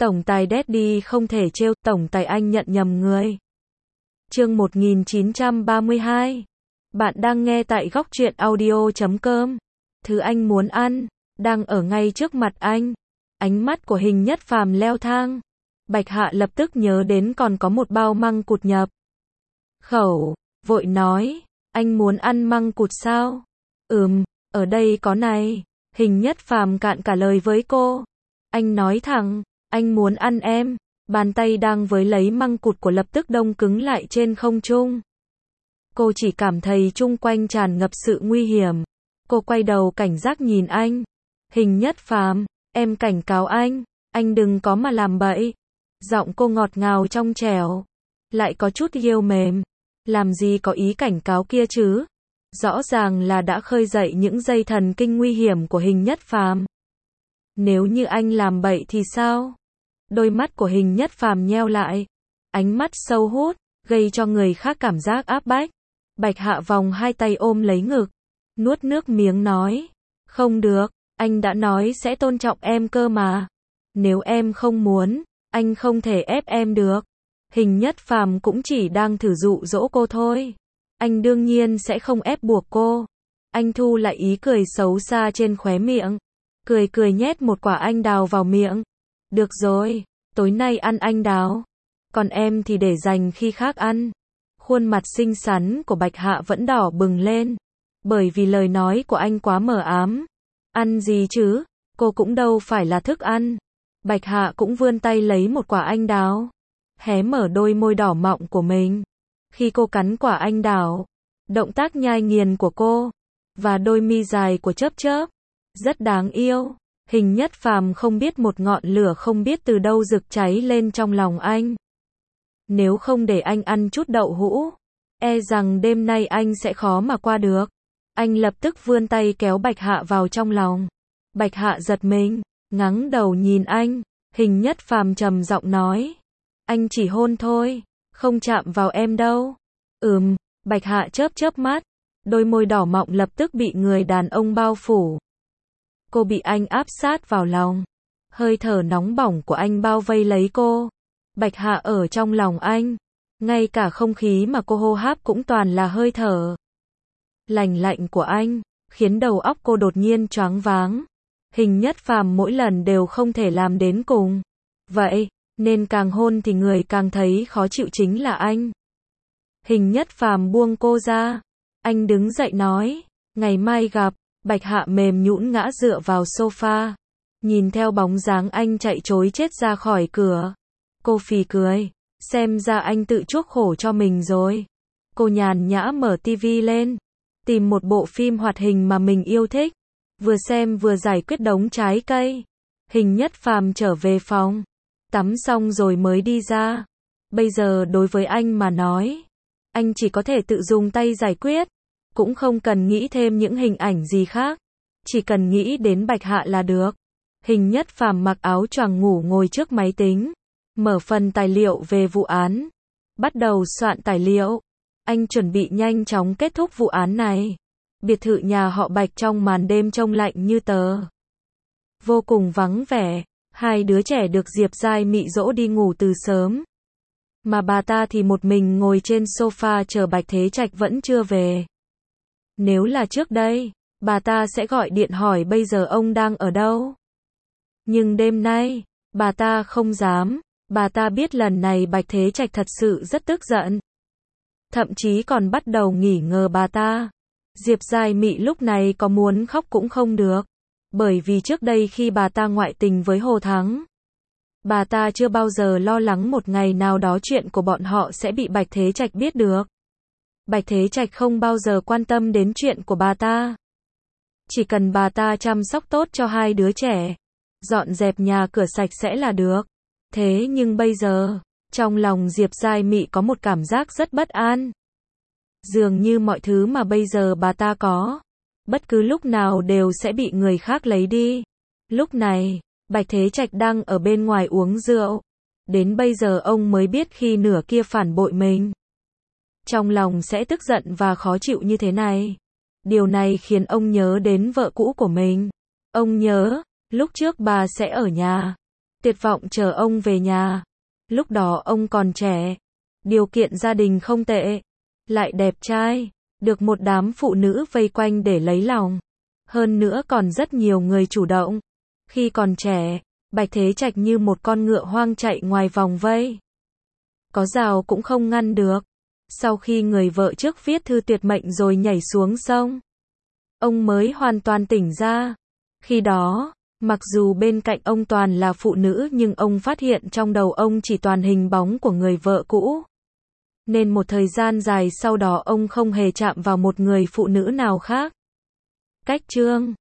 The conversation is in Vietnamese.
Tổng tài Daddy không thể trêu, tổng tài anh nhận nhầm người. Chương 1932. Bạn đang nghe tại góc truyện audio.com. Thứ anh muốn ăn đang ở ngay trước mặt anh. Ánh mắt của Hình Nhất Phàm leo thang. Bạch Hạ lập tức nhớ đến còn có một bao măng cụt nhập khẩu, vội nói, anh muốn ăn măng cụt sao? Ở đây có này. Hình Nhất Phàm cạn cả lời với cô. Anh nói thẳng, anh muốn ăn em. Bàn tay đang với lấy măng cụt của lập tức đông cứng lại trên không trung. Cô chỉ cảm thấy chung quanh tràn ngập sự nguy hiểm. Cô quay đầu cảnh giác nhìn anh. Hình Nhất Phàm, em cảnh cáo anh đừng có mà làm bậy. Giọng cô ngọt ngào trong trẻo, lại có chút yêu mềm. Làm gì có ý cảnh cáo kia chứ? Rõ ràng là đã khơi dậy những dây thần kinh nguy hiểm của Hình Nhất Phàm. Nếu như anh làm bậy thì sao? Đôi mắt của Hình Nhất Phàm nheo lại, ánh mắt sâu hút, gây cho người khác cảm giác áp bách. Bạch Hạ vòng hai tay ôm lấy ngực, nuốt nước miếng nói, không được, anh đã nói sẽ tôn trọng em cơ mà. Nếu em không muốn, anh không thể ép em được. Hình Nhất Phàm cũng chỉ đang thử dụ dỗ cô thôi. Anh đương nhiên sẽ không ép buộc cô. Anh thu lại ý cười xấu xa trên khóe miệng, cười nhét một quả anh đào vào miệng. Được rồi, tối nay ăn anh đào, còn em thì để dành khi khác ăn. Khuôn mặt xinh xắn của Bạch Hạ vẫn đỏ bừng lên, bởi vì lời nói của anh quá mờ ám. Ăn gì chứ, cô cũng đâu phải là thức ăn. Bạch Hạ cũng vươn tay lấy một quả anh đào, hé mở đôi môi đỏ mọng của mình. Khi cô cắn quả anh đào, động tác nhai nghiền của cô, và đôi mi dài của chớp chớp, rất đáng yêu. Hình Nhất Phàm không biết một ngọn lửa không biết từ đâu rực cháy lên trong lòng anh. Nếu không để anh ăn chút đậu hũ, e rằng đêm nay anh sẽ khó mà qua được. Anh lập tức vươn tay kéo Bạch Hạ vào trong lòng. Bạch Hạ giật mình, ngẩng đầu nhìn anh. Hình Nhất Phàm trầm giọng nói, anh chỉ hôn thôi, không chạm vào em đâu. Bạch Hạ chớp chớp mắt, đôi môi đỏ mọng lập tức bị người đàn ông bao phủ. Cô bị anh áp sát vào lòng, hơi thở nóng bỏng của anh bao vây lấy cô. Bạch Hạ ở trong lòng anh, ngay cả không khí mà cô hô hấp cũng toàn là hơi thở lành lạnh của anh, khiến đầu óc cô đột nhiên choáng váng. Hình Nhất Phàm mỗi lần đều không thể làm đến cùng. Vậy, nên càng hôn thì người càng thấy khó chịu chính là anh. Hình Nhất Phàm buông cô ra. Anh đứng dậy nói, ngày mai gặp. Bạch Hạ mềm nhũn ngã dựa vào sofa, nhìn theo bóng dáng anh chạy trối chết ra khỏi cửa. Cô phì cười, xem ra anh tự chuốc khổ cho mình rồi. Cô nhàn nhã mở tivi lên, tìm một bộ phim hoạt hình mà mình yêu thích, vừa xem vừa giải quyết đống trái cây. Hình Nhất Phàm trở về phòng, tắm xong rồi mới đi ra. Bây giờ đối với anh mà nói, anh chỉ có thể tự dùng tay giải quyết, cũng không cần nghĩ thêm những hình ảnh gì khác, chỉ cần nghĩ đến Bạch Hạ là được. Hình Nhất Phàm mặc áo choàng ngủ ngồi trước máy tính, mở phần tài liệu về vụ án, bắt đầu soạn tài liệu. Anh chuẩn bị nhanh chóng kết thúc vụ án này. Biệt thự nhà họ Bạch trong màn đêm trông lạnh như tờ, vô cùng vắng vẻ. Hai đứa trẻ được Diệp Giai Mị dỗ đi ngủ từ sớm, mà bà ta thì một mình ngồi trên sofa chờ Bạch Thế Trạch vẫn chưa về. Nếu là trước đây, bà ta sẽ gọi điện hỏi bây giờ ông đang ở đâu. Nhưng đêm nay, bà ta không dám. Bà ta biết lần này Bạch Thế Trạch thật sự rất tức giận, thậm chí còn bắt đầu nghi ngờ bà ta. Diệp Giai Mị lúc này có muốn khóc cũng không được, bởi vì trước đây khi bà ta ngoại tình với Hồ Thắng, bà ta chưa bao giờ lo lắng một ngày nào đó chuyện của bọn họ sẽ bị Bạch Thế Trạch biết được. Bạch Thế Trạch không bao giờ quan tâm đến chuyện của bà ta. Chỉ cần bà ta chăm sóc tốt cho hai đứa trẻ, dọn dẹp nhà cửa sạch sẽ là được. Thế nhưng bây giờ, trong lòng Diệp Giai Mị có một cảm giác rất bất an. Dường như mọi thứ mà bây giờ bà ta có, bất cứ lúc nào đều sẽ bị người khác lấy đi. Lúc này, Bạch Thế Trạch đang ở bên ngoài uống rượu. Đến bây giờ ông mới biết khi nửa kia phản bội mình, trong lòng sẽ tức giận và khó chịu như thế này. Điều này khiến ông nhớ đến vợ cũ của mình. Ông nhớ, lúc trước bà sẽ ở nhà, tuyệt vọng chờ ông về nhà. Lúc đó ông còn trẻ, điều kiện gia đình không tệ, lại đẹp trai, được một đám phụ nữ vây quanh để lấy lòng. Hơn nữa còn rất nhiều người chủ động. Khi còn trẻ, Bạch Thế Trạch như một con ngựa hoang chạy ngoài vòng vây. Có rào cũng không ngăn được. Sau khi người vợ trước viết thư tuyệt mệnh rồi nhảy xuống sông, ông mới hoàn toàn tỉnh ra. Khi đó, mặc dù bên cạnh ông toàn là phụ nữ nhưng ông phát hiện trong đầu ông chỉ toàn hình bóng của người vợ cũ. Nên một thời gian dài sau đó ông không hề chạm vào một người phụ nữ nào khác. Cách chương